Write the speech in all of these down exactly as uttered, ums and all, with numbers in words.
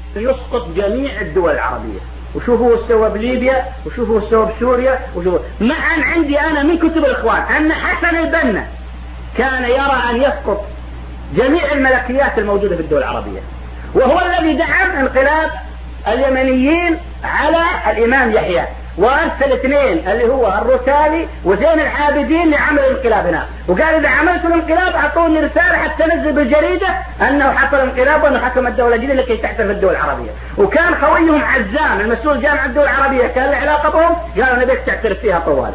يسقط جميع الدول العربية. وشوفوا السوى بليبيا، وشوفوا السوى بسوريا، وشوفوا معا عندي أنا من كتب الإخوان أن حسن البنا كان يرى أن يسقط جميع الملكيات الموجودة في الدول العربية، وهو الذي دعم انقلاب اليمنيين على الإمام يحيى، وأرسل اثنين اللي هو الروتالي وزين العابدين لعمل الانقلاب هنا، وقال إذا عملت الانقلاب أعطوني رسالة حتى نزل بالجريدة أنه حصل انقلاب وأنه حكم الدولة الجديدة لكي تعترف الدول العربية. وكان خويهم عزام المسؤول جامعة الدول العربية كان له علاقة بهم، قالوا نبيك تعترف فيها طوالي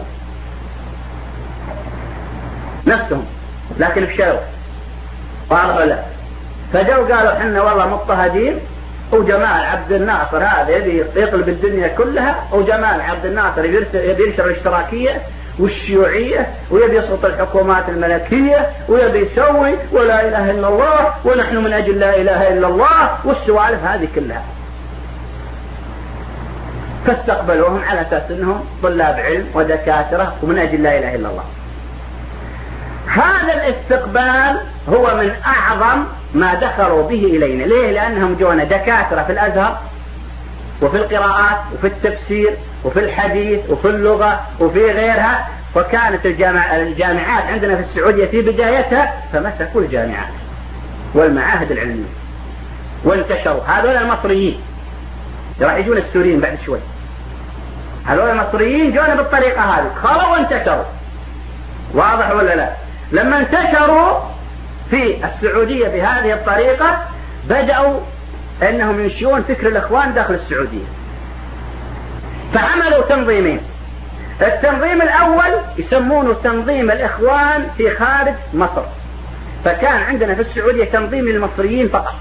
نفسهم، لكن فشلوا قالوا لا. فجوا قالوا حنا والله مضطهدين، وجمال عبد الناصر هذا يبي يطلب الدنيا كلها، وجمال عبد الناصر يبي ينشر الاشتراكية والشيوعية ويبي يسقط الحكومات الملكية ويبي يسوي ولا إله إلا الله ونحن من أجل لا إله إلا الله والسوالف هذه كلها. فاستقبلوهم على أساس أنهم طلاب علم ودكاترة ومن أجل لا إله إلا الله. هذا الاستقبال هو من أعظم ما دخلوا به إلينا. ليه؟ لأنهم جونا دكاترة في الأزهر وفي القراءات وفي التفسير وفي الحديث وفي اللغة وفي غيرها، وكانت الجامع الجامعات عندنا في السعودية في بدايتها فمسكوا الجامعات والمعاهد العلمية وانتشروا. هذول المصريين راح يجون السوريين بعد شوي، هذول المصريين جونا بالطريقة هذه، خلوا وانتشروا. واضح ولا لا؟ لما انتشروا في السعودية بهذه الطريقة بدأوا أنهم ينشئون فكر الإخوان داخل السعودية، فعملوا تنظيمين. التنظيم الأول يسمونه تنظيم الإخوان في خارج مصر، فكان عندنا في السعودية تنظيم المصريين فقط،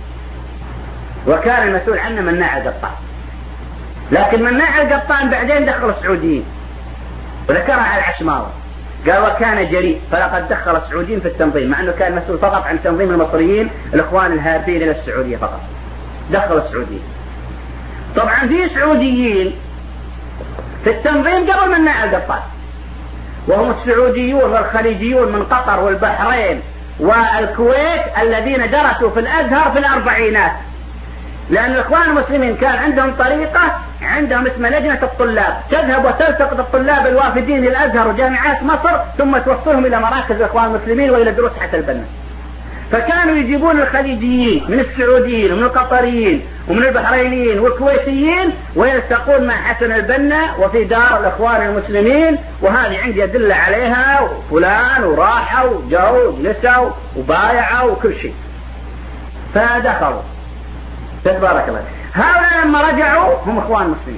وكان المسؤول عنه مناع القطان. لكن مناع القطان بعدين دخل السعوديين وذكرها على العشماوي، قال وكان جريء فلقد دخل السعوديين في التنظيم، مع أنه كان مسؤول فقط عن تنظيم المصريين الإخوان الهاربين إلى السعودية فقط، دخل السعوديين. طبعا في سعوديين في التنظيم قبل مناع القطان، وهم السعوديون والخليجيون من قطر والبحرين والكويت الذين درسوا في الأزهر في الأربعينات، لأن الإخوان المسلمين كان عندهم طريقة عندهم اسمها لجنة الطلاب، تذهب وتلتقط الطلاب الوافدين للأزهر وجامعات مصر ثم توصلهم إلى مراكز الإخوان المسلمين وإلى دروس حتى البنا. فكانوا يجيبون الخليجيين من السعوديين ومن القطريين ومن البحرينيين والكويتيين ويلتقون مع حسن البنا وفي دار الإخوان المسلمين، وهذه عندي أدلة عليها، وفلان وراحوا وجاوا وجلسوا وبايعوا وكل شيء. فدخلوا تبارك الله. هؤلاء لما رجعوا هم إخوان مسلمين.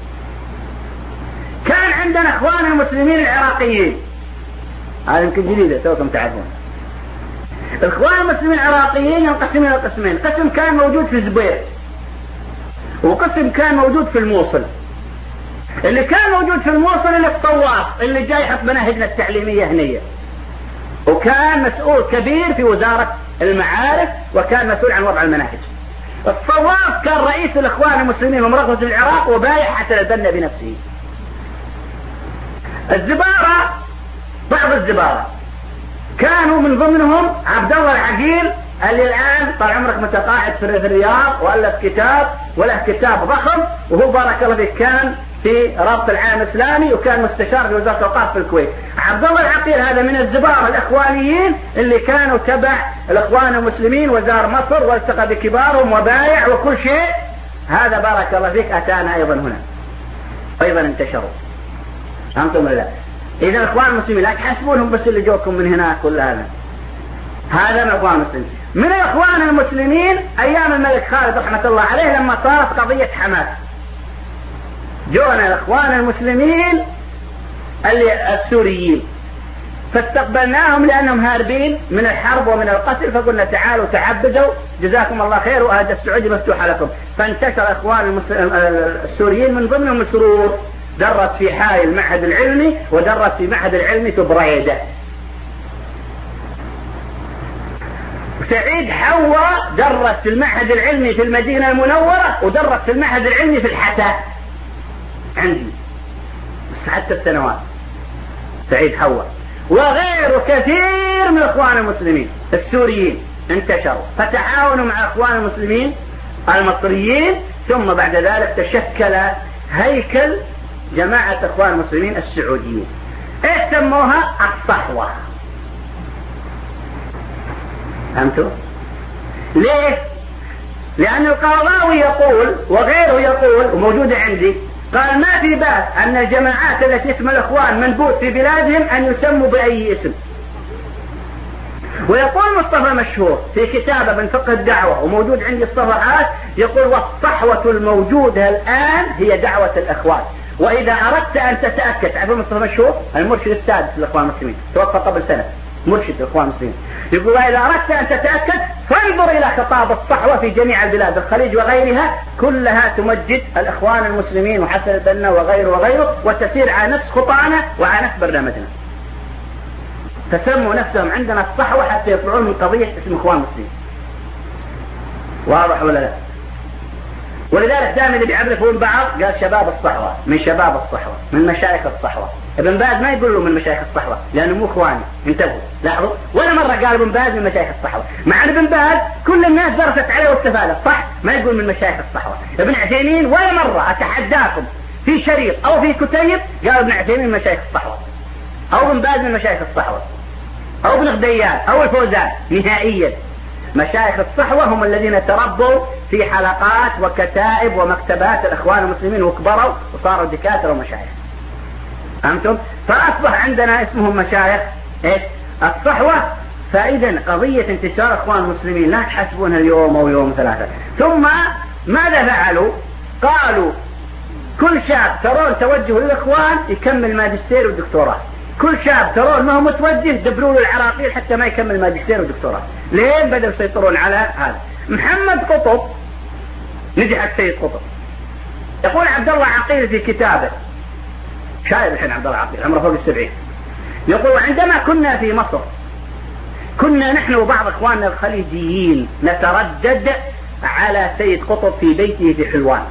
كان عندنا إخوان المسلمين العراقيين، هذا يمكن جديدة توكم تعرفون. الإخوان المسلمين العراقيين ينقسمون إلى قسمين، قسم كان موجود في زبير وقسم كان موجود في الموصل. اللي كان موجود في الموصل اللي الطواف اللي جاي يحط مناهجنا التعليمية هنية، وكان مسؤول كبير في وزارة المعارف وكان مسؤول عن وضع المناهج. الصواف كان رئيس الإخوان المسلمين ومركز العراق وبايع حتى البنا بنفسه. الزبارة بعض الزبارة كانوا من ضمنهم عبد الله العقيل اللي الآن طال عمرك متقاعد في الرياض وألف كتاب وله كتاب ضخم، وهو بارك الله فيه كان في رابط العالم الإسلامي وكان مستشار في وزارة الأوقاف في الكويت. عبد الله العقيل هذا من الزبارة الإخوانيين اللي كانوا تبع الإخوان المسلمين وزار مصر والتقى بكبارهم وبايع وكل شيء. هذا بارك الله فيك أتانا أيضا هنا، أيضا انتشروا. أنتم لا إذا الإخوان المسلمين لا تحسبونهم بس اللي جوكم من هناك كل هذا، هذا من الإخوان المسلمين. من الإخوان المسلمين أيام الملك خالد رحمة الله عليه لما صارت قضية حماس، جونا الإخوان المسلمين السوريين فاستقبلناهم لأنهم هاربين من الحرب ومن القتل، فقلنا تعالوا تعبدوا جزاكم الله خير وأهد السعودية مفتوحة لكم. فانتشر إخوان السوريين من ضمنهم سرور درس في حائل المعهد العلمي ودرس في معهد العلمي في بريدة. سعيد حوا درس في المعهد العلمي في المدينة المنورة ودرس في المعهد العلمي في الحساء عندي حتى السنوات. سعيد حوا وغيره كثير من الإخوان المسلمين السوريين انتشروا فتعاونوا مع إخوان المسلمين المصريين، ثم بعد ذلك تشكل هيكل جماعة اخوان المسلمين السعوديين. ايش سموها؟ الصحوة. فهمتوا؟ ليه؟ لأن القرضاوي يقول وغيره يقول وموجودة عندي، قال ما في بأس أن الجماعات التي اسم الإخوان منبوذ في بلادهم أن يسموا بأي اسم. ويقول مصطفى مشهور في كتابه من فقه الدعوة وموجود عندي الصفحات، يقول والصحوة الموجودة الآن هي دعوة الإخوان، وإذا أردت أن تتأكد، تعرفون مصطفى مشهور المرشد السادس للإخوان المسلمين، توفى قبل سنة، مرشد الإخوان المسلمين، يقول إذا أردت أن تتأكد فانظر إلى خطاب الصحوة في جميع البلاد الخليج وغيرها، كلها تمجد الإخوان المسلمين وحسن البنا وغيره وغيره، وتسير على نفس خطانا وعلى نفس برنامجنا. فسموا نفسهم عندنا الصحوة حتى يطلعون من قضية اسم إخوان المسلمين. واضح ولا لا؟ ولذلك دائما اللي بيعرفون بعض قال شباب الصحوة، من شباب الصحوة، من مشايخ الصحوة. ابن باز ما يقول له من مشايخ الصحوة لأنه مو إخواني، انتبهوا لاحظوا، ولا مرة قال ابن باز من مشايخ الصحوة، مع ابن باز كل الناس درست عليه واستفادت، صح؟ ما يقول من مشايخ الصحوة. ابن عثيمين ولا مرة أتحداكم في شريط أو في كتيب قال ابن عثيمين من مشايخ الصحوة، أو ابن باز من مشايخ الصحوة، أو ابن غديان أو الفوزان، نهائيا. مشايخ الصحوة هم الذين تربوا في حلقات وكتائب ومكتبات الإخوان المسلمين وكبروا وصاروا دكاترة ومشايخ. فهمتم؟ فأصبح عندنا اسمهم مشايخ إيش؟ الصحوة. فإذا قضية انتشار إخوان المسلمين لا تحسبونها اليوم أو يوم ثلاثة. ثم ماذا فعلوا؟ قالوا كل شاب ترون توجه للإخوان يكمل ماجستير ودكتوراه، كل شاب ترون ما هو متوجه دبروا له العراقيل حتى ما يكمل ماجستير ودكتوراه. لين بدأوا يسيطرون على هذا. محمد قطب نجح سيد قطب. يقول عبد الله عقيل في كتابه، شايب الحين عبد الله عقيل عمره فوق السبعين، يقول عندما كنا في مصر كنا نحن وبعض اخواننا الخليجيين نتردد على سيد قطب في بيته في حلوان،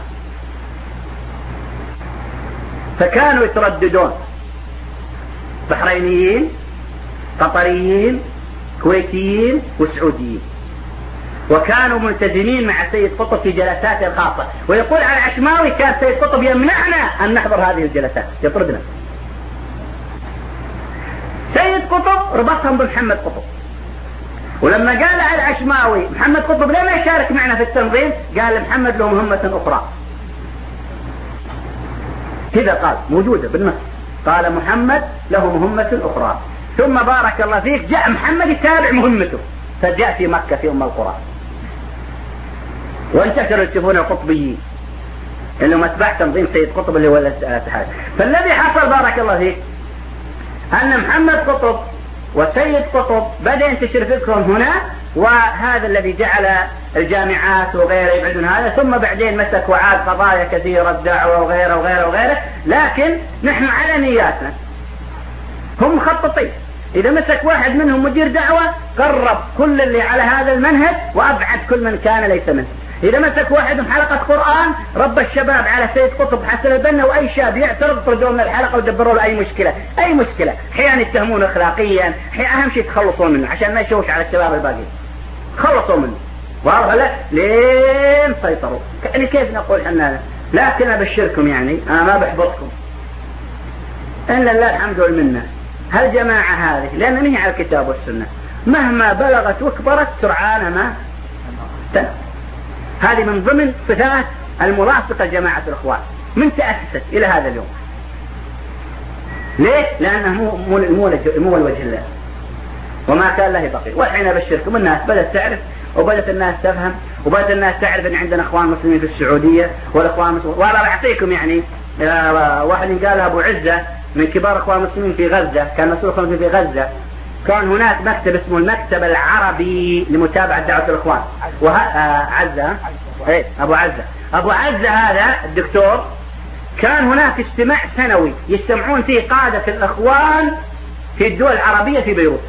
فكانوا يترددون بحرينيين قطريين كويتيين وسعوديين، وكانوا ملتزمين مع سيد قطب في جلساته الخاصة. ويقول على العشماوي كان سيد قطب يمنعنا أن نحضر هذه الجلسات، يطردنا. سيد قطب ربطهم بمحمد قطب، ولما قال على العشماوي محمد قطب ليه ما يشارك معنا في التنظيم، قال محمد له مهمة أخرى. كذا قال موجودة بالنص، قال محمد له مهمة أخرى. ثم بارك الله فيك جاء محمد يتابع مهمته، فجاء في مكة في أم القرى، وانتشروا يشوفون القطبيين انهم اتباع تنظيم سيد قطب اللي هو الاتحاد. فالذي حصل بارك الله فيك ان محمد قطب وسيد قطب بدأ ينتشر فكرهم هنا، وهذا الذي جعل الجامعات وغيره يبعدون هذا. ثم بعدين مسك وعاد قضايا كثيرة الدعوة وغيره وغيره وغيره، لكن نحن على نياتنا، هم مخططين. إذا مسك واحد منهم مدير دعوة قرب كل اللي على هذا المنهج وأبعد كل من كان ليس منه. إذا مسك واحد من حلقة قرآن رب الشباب على سيد قطب حسن البنا، وأي شاب يعترض طردوا من الحلقة ودبروا له أي مشكلة أي مشكلة أحيانا يتهمون أخلاقيا، أهم شيء تخلصون منه عشان ما يشوش على الشباب الباقيين، خلصوا منه. واضح لا؟ لين سيطروا. يعني كيف نقول حنا؟ لكن أبشركم يعني أنا ما بحبطكم إن لله الحمد والمنة. هالجماعة هذه لأن هي على الكتاب والسنة مهما بلغت وكبرت سرعان ما تنتهي. هذه من ضمن صفات الملاصقة لجماعة الإخوان من تأسست إلى هذا اليوم. ليه؟ لأنه مو مو مو مو الوجه الله وما كان له بقي. والحين أبشركم الناس بدأت تعرف، وبدأت الناس تفهم، وبدأت الناس تعرف أن عندنا إخوان مسلمين في السعودية والإخوان مسلمين. وأنا أعطيكم يعني واحد قال أبو عزة من كبار إخوان المسلمين في غزة، كان مسؤول خمسين في غزة، كان هناك مكتب اسمه المكتب العربي لمتابعة دعوة الإخوان. وه... آه عزة ايه أبو عزة أبو عزة هذا الدكتور كان هناك اجتماع سنوي يجتمعون فيه قادة الإخوان في الدول العربية في بيروت.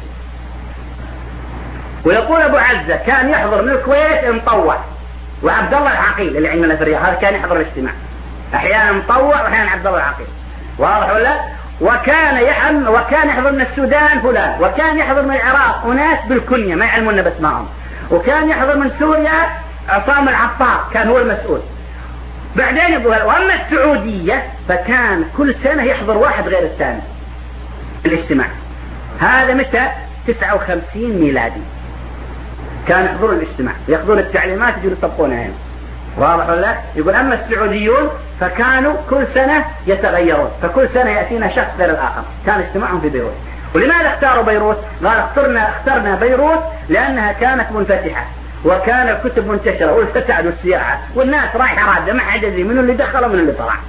ويقول أبو عزة كان يحضر من الكويت مطوع، وعبد الله العقيل اللي عندنا في الرياض هذا كان يحضر الاجتماع أحيانا مطوع وأحيانا عبد الله العقيل. واضح ولا؟ وكان يحضر وكان يحضر من السودان فلان، وكان يحضر من العراق وناس بالكنية ما يعلمون باسمائهم، وكان يحضر من سوريا عصام العطار كان هو المسؤول. بعدين يقول واما السعودية فكان كل سنة يحضر واحد غير الثاني الاجتماع. هذا متى؟ تسعة وخمسين ميلادي كان يحضرون الاجتماع ياخذون التعليمات يجون يطبقونها هنا. واضح ولا؟ يقول اما السعوديون فكانوا كل سنة يتغيرون، فكل سنة يأتينا شخص غير الآخر. كان اجتماعهم في بيروت. ولماذا اختاروا بيروت؟ قال اخترنا اخترنا بيروت لأنها كانت منفتحة وكان الكتب منتشرة والفساد والسياحة والناس رايحة رادة ما حد يدري منو اللي دخل ومن اللي طلع.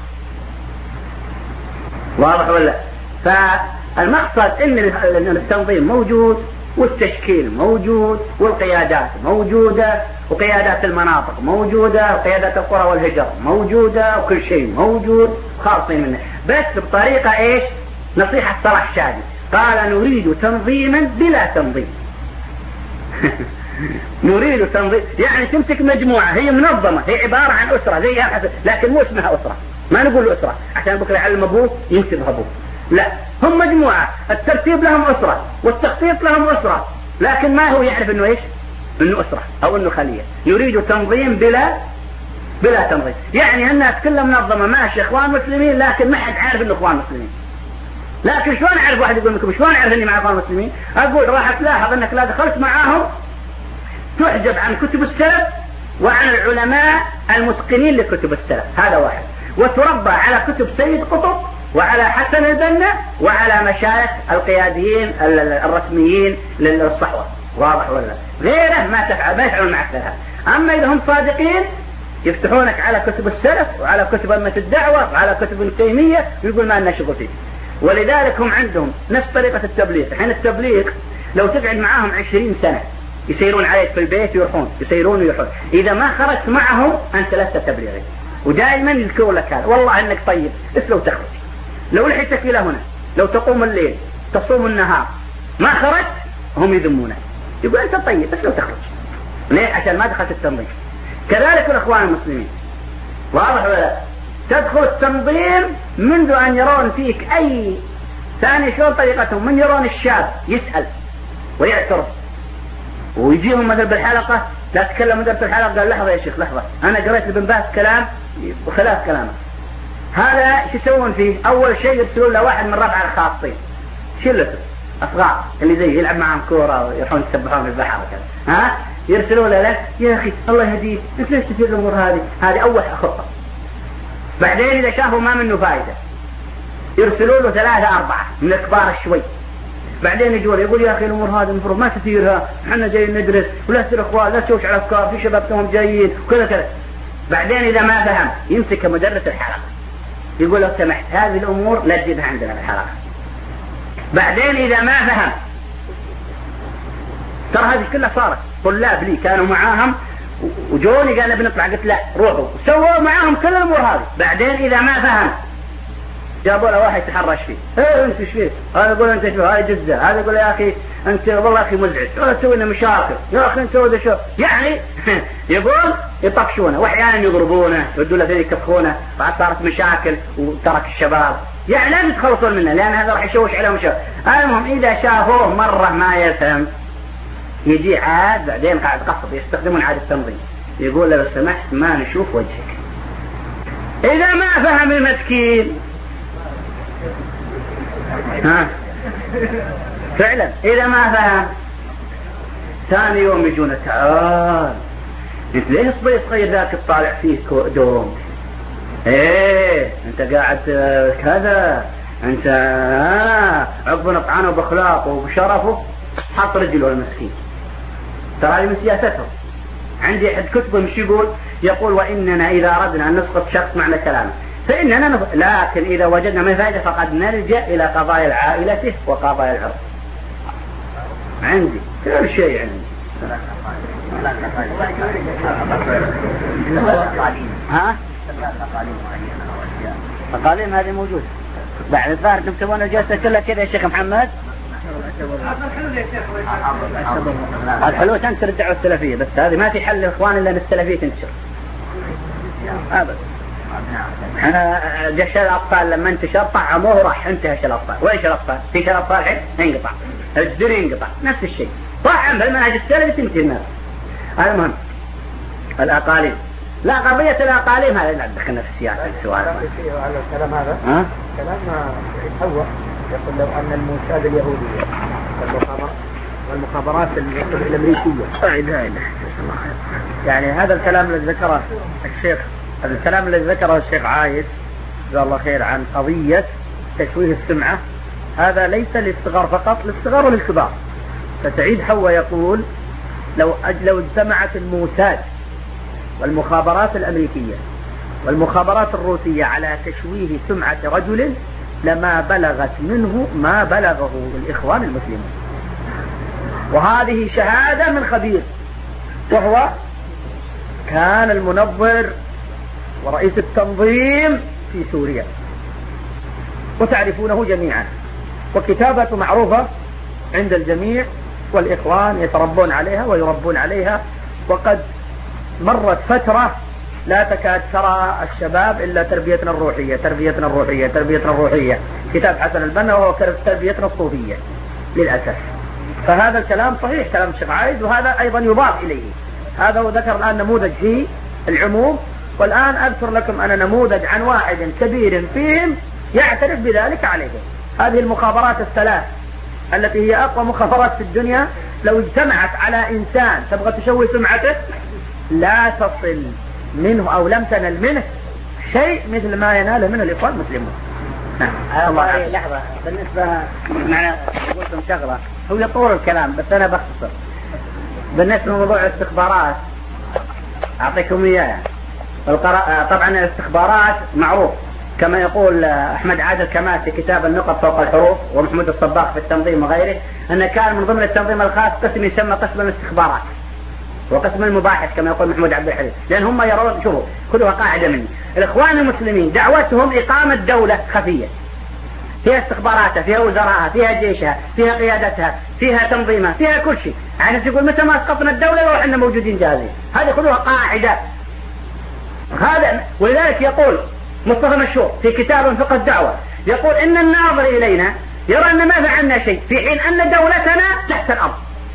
واضح ولا؟ فالمقصد ان التنظيم موجود والتشكيل موجود والقيادات موجودة وقيادات المناطق موجودة وقيادات القرى والهجر موجودة وكل شيء موجود خالصين منه، بس بطريقة ايش؟ نصيحة صلاح الشادي قال نريد تنظيما بلا تنظيم. نريد تنظيم يعني تمسك مجموعة هي منظمة، هي عبارة عن أسرة زي لكن مو اسمها أسرة، ما نقول أسرة عشان بكرة يعلم أبوه ينتبه أبوه، لا هم مجموعة الترتيب لهم أسرة والتخطيط لهم أسرة، لكن ما هو يعرف إنه إيش؟ إنه أسرة أو إنه خلية. نريد تنظيم بلا بلا تنظيم، يعني الناس كلها منظمة ماشي إخوان مسلمين لكن ما حد عارف إنه إخوان مسلمين. لكن شلون أعرف؟ واحد يقول لكم شلون أعرف إني مع إخوان مسلمين؟ أقول راح تلاحظ إنك لا دخلت معاهم تحجب عن كتب السلف وعن العلماء المتقنين لكتب السلف، هذا واحد، وتربى على كتب سيد قطب وعلى حسن البنا وعلى مشايخ القياديين الرسميين للصحوة. واضح ولا؟ غيره ما تفعل ما يفعلون معك لها. أما إذا هم صادقين يفتحونك على كتب السلف وعلى كتب أئمة الدعوة وعلى كتب ابن تيمية ويقول ما لنا شغل فيه. ولذلك هم عندهم نفس طريقة التبليغ. حين التبليغ لو تقعد معاهم عشرين سنة يسيرون عليك في البيت يروحون يسيرون ويروحون، إذا ما خرجت معهم أنت لست تبليغي. ودائما يذكروا لك هذا، والله إنك طيب بس لو تخرج، لو لحيتك إلى هنا، لو تقوم الليل تصوم النهار ما خرجت هم يذمونك، يقول أنت طيب بس لو تخرج. ليه؟ عشان ما دخلت التنظيم. كذلك الأخوان المسلمين. واضح ولا؟ تدخل التنظيم منذ أن يرون فيك أي ثاني شلون طريقتهم، من يرون الشاب يسأل ويعترف ويجيهم مثل بالحلقة لا تكلم مدرس الحلقة قال لحظة يا شيخ لحظة أنا قريت لابن باز كلام وخلاف كلامه. هذا شو يسوون فيه؟ أول شيء يرسلون له واحد من ربع الخاصين شلته أصغار اللي زي يلعب معهم كورة ويروحون يسبحون في البحر وكذا، ها يرسلون له يا أخي الله يهديك أنت ليش تفيد الأمور هذه؟ هذه أول خطة. بعدين إذا شافوا ما منه فائدة يرسلون له ثلاثة أربعة من الكبار شوي. بعدين يجوا يقول يا أخي الأمور هذه المفروض ما تثيرها، احنا جايين ندرس ولا تصير أخوان لا تشوش على أفكار في شبابتهم جايين وكذا كذا. بعدين إذا ما فهم يمسك مدرس الحلقة يقول لو سمحت هذه الأمور لا تجيبها عندنا في الحلقة. بعدين إذا ما فهم ترى هذه كلها صارت طلاب لي كانوا معاهم وجوني قال بنطلع قلت لا روحوا سووا معاهم كل الأمور هذه. بعدين إذا ما فهم جابوا له واحد يتحرش فيه، ايه انت ايش فيك؟ هذا يقول انت شو هاي جزة، هذا يقول يا اخي انت والله اخي مزعج، ولا تسوي لنا مشاكل، يا اخي انت وذا شو، يعني يقول يطفشونه واحيانا يضربونه يودوا له فين يكفخونه، بعد صارت مشاكل وترك الشباب، يعني لازم يتخلصون منه لان هذا راح يشوش عليهم شو. المهم اذا شافوه مرة ما يفهم يجي عاد بعدين قاعد قصد يستخدمون عاد التنظيم يقول له لو سمحت ما نشوف وجهك. اذا ما فهم المسكين ها فعلا إذا ما فهم ثاني يوم يجون تعال انت ليه صبي صغير ذاك تطالع فيه دوم، ايه انت قاعد كذا انت ها عقب نطعنه باخلاقه وبشرفه حط رجله المسكين. ترى هذه من سياستهم. عندي احد كتبه مش يقول يقول واننا اذا اردنا ان نسقط شخص معنى كلامه فإننا نف... لكن إذا وجدنا من فائدة فقد نرجع إلى قضايا العائلة وقضايا العرض. عندي كل شيء عندي. ها؟ التقاليم هذه موجودة. بعد الظاهر انتم تبون الجلسة كلها كذا يا شيخ محمد. الحلول تنشر الدعوة السلفية بس هذه ما في حل للإخوان إلا أن السلفية تنشر. أبدا. احنا جيش الأطفال لما انتشر طعموه وراح انتهى شل الأطفال. وإيش الأطفال؟ في شل الأطفال الحين ينقطع. الجدري ينقطع. نفس الشيء. طعم بالمنهج السلفي تنتهي الناس. المهم الأقاليم. لا قضية الأقاليم هذا لا دخلنا في السياسة السؤال. على الكلام هذا ها؟ كلام حواء يقول لو أن الموساد اليهودية والمخابرات الأمريكية يعني هذا الكلام الذي ذكره الشيخ هذا الكلام الذي ذكره الشيخ عايد جزاه الله خير عن قضية تشويه السمعة، هذا ليس للصغار فقط، للصغار وللكبار. فسعيد حواء يقول لو لو اجتمعت الموساد والمخابرات الأمريكية والمخابرات الروسية على تشويه سمعة رجل لما بلغت منه ما بلغه الإخوان المسلمين. وهذه شهادة من خبير، وهو كان المنظر ورئيس التنظيم في سوريا وتعرفونه جميعا، وكتابته معروفة عند الجميع، والإخوان يتربون عليها ويربون عليها. وقد مرت فترة لا تكاد ترى الشباب إلا تربيتنا الروحية تربيتنا الروحية تربيتنا الروحية، كتاب حسن البنا وهو تربيتنا الصوفية للأسف. فهذا الكلام صحيح كلام الشيخ عايد، وهذا أيضا يضاف إليه. هذا هو ذكر الآن نموذج في العموم، والآن أذكر لكم أنا نموذج عن واحد كبير فيهم يعترف بذلك عليهم. هذه المخابرات الثلاث التي هي أقوى مخابرات في الدنيا لو اجتمعت على إنسان تبغى تشوه سمعته لا تصل منه أو لم تنل منه شيء مثل ما يناله منه الإخوان المسلمون. الله لحظة بالنسبة معنا قلتم شغلة هو يطول الكلام بس أنا بختصر. بالنسبة لموضوع الاستخبارات أعطيكم إياه. طبعا الاستخبارات معروف كما يقول أحمد عادل كمال في كتاب النقط فوق الحروف، ومحمود الصباغ في التنظيم وغيره، أن كان من ضمن التنظيم الخاص قسم يسمى قسم الاستخبارات وقسم المباحث كما يقول محمود عبد الحليم، لأن هم يرون شوفوا خذوها قاعدة مني، الإخوان المسلمين دعوتهم إقامة دولة خفية فيها استخباراتها فيها وزراءها فيها جيشها فيها قيادتها فيها تنظيمها فيها كل شيء، يعني يقول متى ما اسقطنا الدولة لو احنا موجودين جاهزين. هذه خذوها قاعدة. هذا ولذلك يقول مصطفى مشهور في كتاب فقه الدعوة يقول إن الناظر إلينا يرى أن ما فعلنا شيء في حين أن دولتنا تحت الأرض.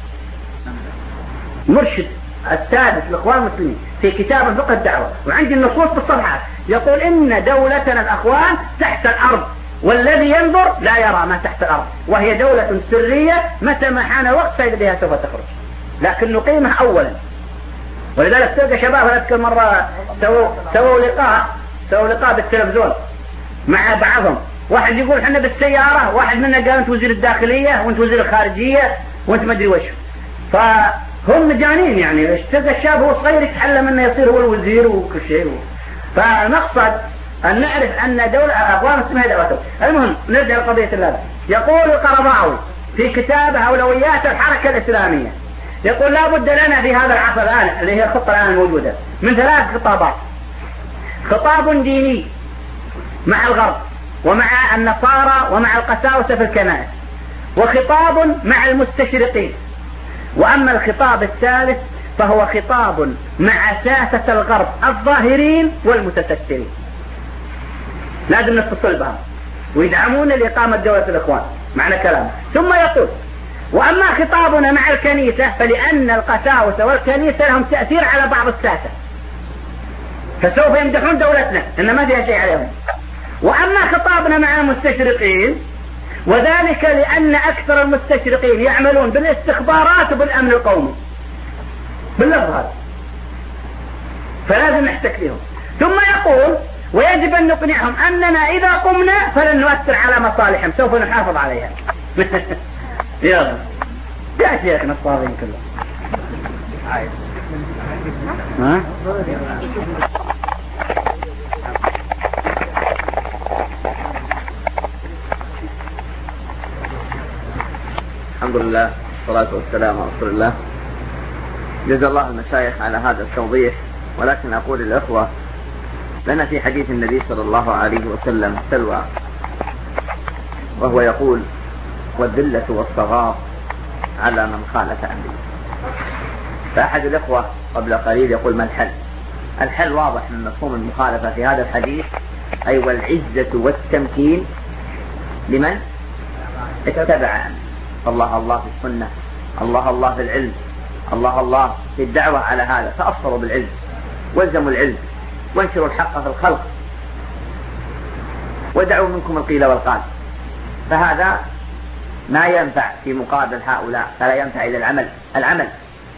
مرشد السادس للإخوان المسلمين في كتاب فقه الدعوة وعندي النصوص بالصفحات يقول إن دولتنا الأخوان تحت الأرض والذي ينظر لا يرى ما تحت الأرض، وهي دولة سرية متى ما حان الوقت فإذا بها سوف تخرج، لكن نقيمها أولا. ولذلك تلقى شباب أذكر مرة سووا سووا لقاء سووا لقاء بالتلفزيون مع بعضهم، واحد يقول احنا بالسيارة، واحد منا قال انت وزير الداخلية وانت وزير الخارجية وانت ما ادري وش، فهم مجانين يعني. تلقى الشاب هو صغير يتحلم انه يصير هو الوزير وكل شيء. فنقصد أن نعرف أن دولة أقوام اسمها دولته. المهم نرجع لقضية اللازم. يقول القرضاوي في كتابه أولويات الحركة الإسلامية يقول لا بد لنا في هذا العصر الآن اللي هي الخطة الآن الموجودة من ثلاث خطابات: خطاب ديني مع الغرب ومع النصارى ومع القساوسة في الكنائس، وخطاب مع المستشرقين، وأما الخطاب الثالث فهو خطاب مع ساسة الغرب الظاهرين والمتسترين. لازم نتصل بهم ويدعمون لإقامة دولة الإخوان معنى كلامه. ثم يقول وأما خطابنا مع الكنيسة فلأن القساوسة والكنيسة لهم تأثير على بعض الساسة فسوف يمدحون دولتنا إن ما فيها شيء عليهم. وأما خطابنا مع المستشرقين وذلك لأن أكثر المستشرقين يعملون بالاستخبارات وبالأمن القومي باللفظ هذا، فلازم نحتك بهم. ثم يقول ويجب أن نقنعهم أننا إذا قمنا فلن نؤثر على مصالحهم، سوف نحافظ عليها. يلا يا شيخنا الصابين كله. ها؟ الحمد لله والصلاة والسلام على رسول الله. جزا الله المشايخ على هذا التوضيح، ولكن أقول للأخوة لنا في حديث النبي صلى الله عليه وسلم سلوى، وهو يقول والذلة والصغار على من خالف أمري. فأحد الأخوة قبل قليل يقول ما الحل؟ الحل واضح من مفهوم المخالفة في هذا الحديث، أي والعزة والتمكين لمن اتبع أمري. الله الله في السنة، الله الله في العلم، الله الله في الدعوة على هذا، فأصلوا بالعلم والزموا العلم وانشروا الحق في الخلق ودعوا منكم القيل والقال. فهذا ما ينفع في مقابل هؤلاء، فلا ينفع إلى العمل العمل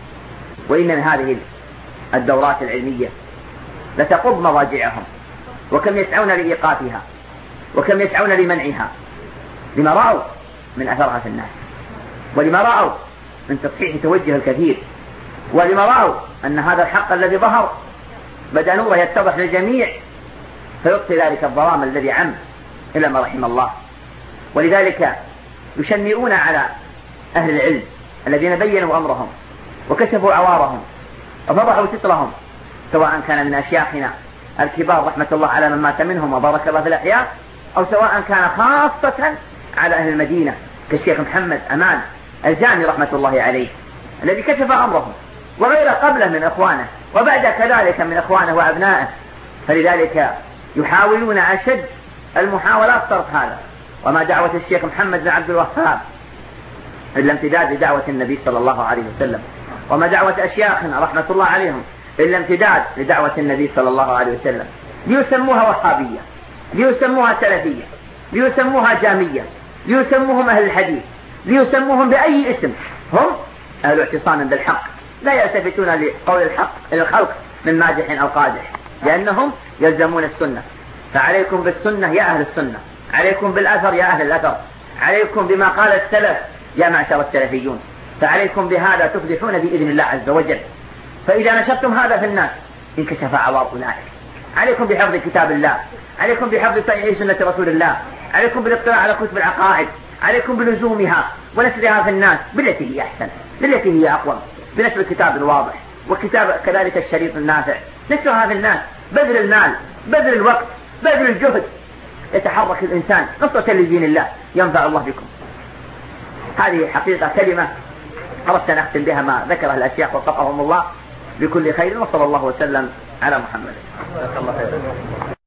وإن من هذه الدورات العلمية لتقض مضاجعهم، وكم يسعون لإيقافها وكم يسعون لمنعها لما رأوا من أثرها في الناس، ولما رأوا من تصحيح توجه الكثير، ولما رأوا أن هذا الحق الذي ظهر بدأ نوره يتضح للجميع فيطفي ذلك الظلام الذي عم إلى ما رحم الله. ولذلك يشنئون على أهل العلم الذين بينوا أمرهم وكشفوا عوارهم وفضحوا سترهم، سواء كان من أشياخنا الكبار رحمة الله على من مات منهم وبارك الله في الأحياء، أو سواء كان خاصة على أهل المدينة كالشيخ محمد أمان الجامي رحمة الله عليه الذي كشف أمرهم، وغير قبله من إخوانه وبعد كذلك من إخوانه وأبنائه. فلذلك يحاولون أشد المحاولات صرف هذا. وما دعوة الشيخ محمد بن عبد الوهاب إلا امتداد لدعوة النبي صلى الله عليه وسلم، وما دعوة أشياخنا رحمة الله عليهم إلا امتداد لدعوة النبي صلى الله عليه وسلم. ليسموها وهابية، ليسموها سلفية، ليسموها جامية، ليسموهم أهل الحديث، ليسموهم بأي اسم، هم أهل اعتصام بالحق، لا يلتفتون لقول الحق إلى الخلق من مادح أو قادح، لأنهم يلزمون السنة. فعليكم بالسنة يا أهل السنة، عليكم بالأثر يا أهل الأثر، عليكم بما قال السلف يا معشر السلفيون، فعليكم بهذا تفلحون بإذن الله عز وجل. فإذا نشرتم هذا في الناس انكشف عوار أولئك. عليكم بحفظ كتاب الله، عليكم بحفظ صحيح سنة رسول الله، عليكم بالاطلاع على كتب العقائد، عليكم بلزومها ونشرها في الناس بالتي هي أحسن، بالتي هي أقوم، بنشر الكتاب الواضح والكتاب كذلك الشريط النافع، نشرها في الناس، بذل المال، بذل الوقت، بذل الجهد، يتحرك الإنسان نصرة لدين الله ينفع الله بكم. هذه حقيقة كلمة أردت أن أختم بها ما ذكره الأشياخ وفقهم الله بكل خير، وصلى الله وسلم على محمد.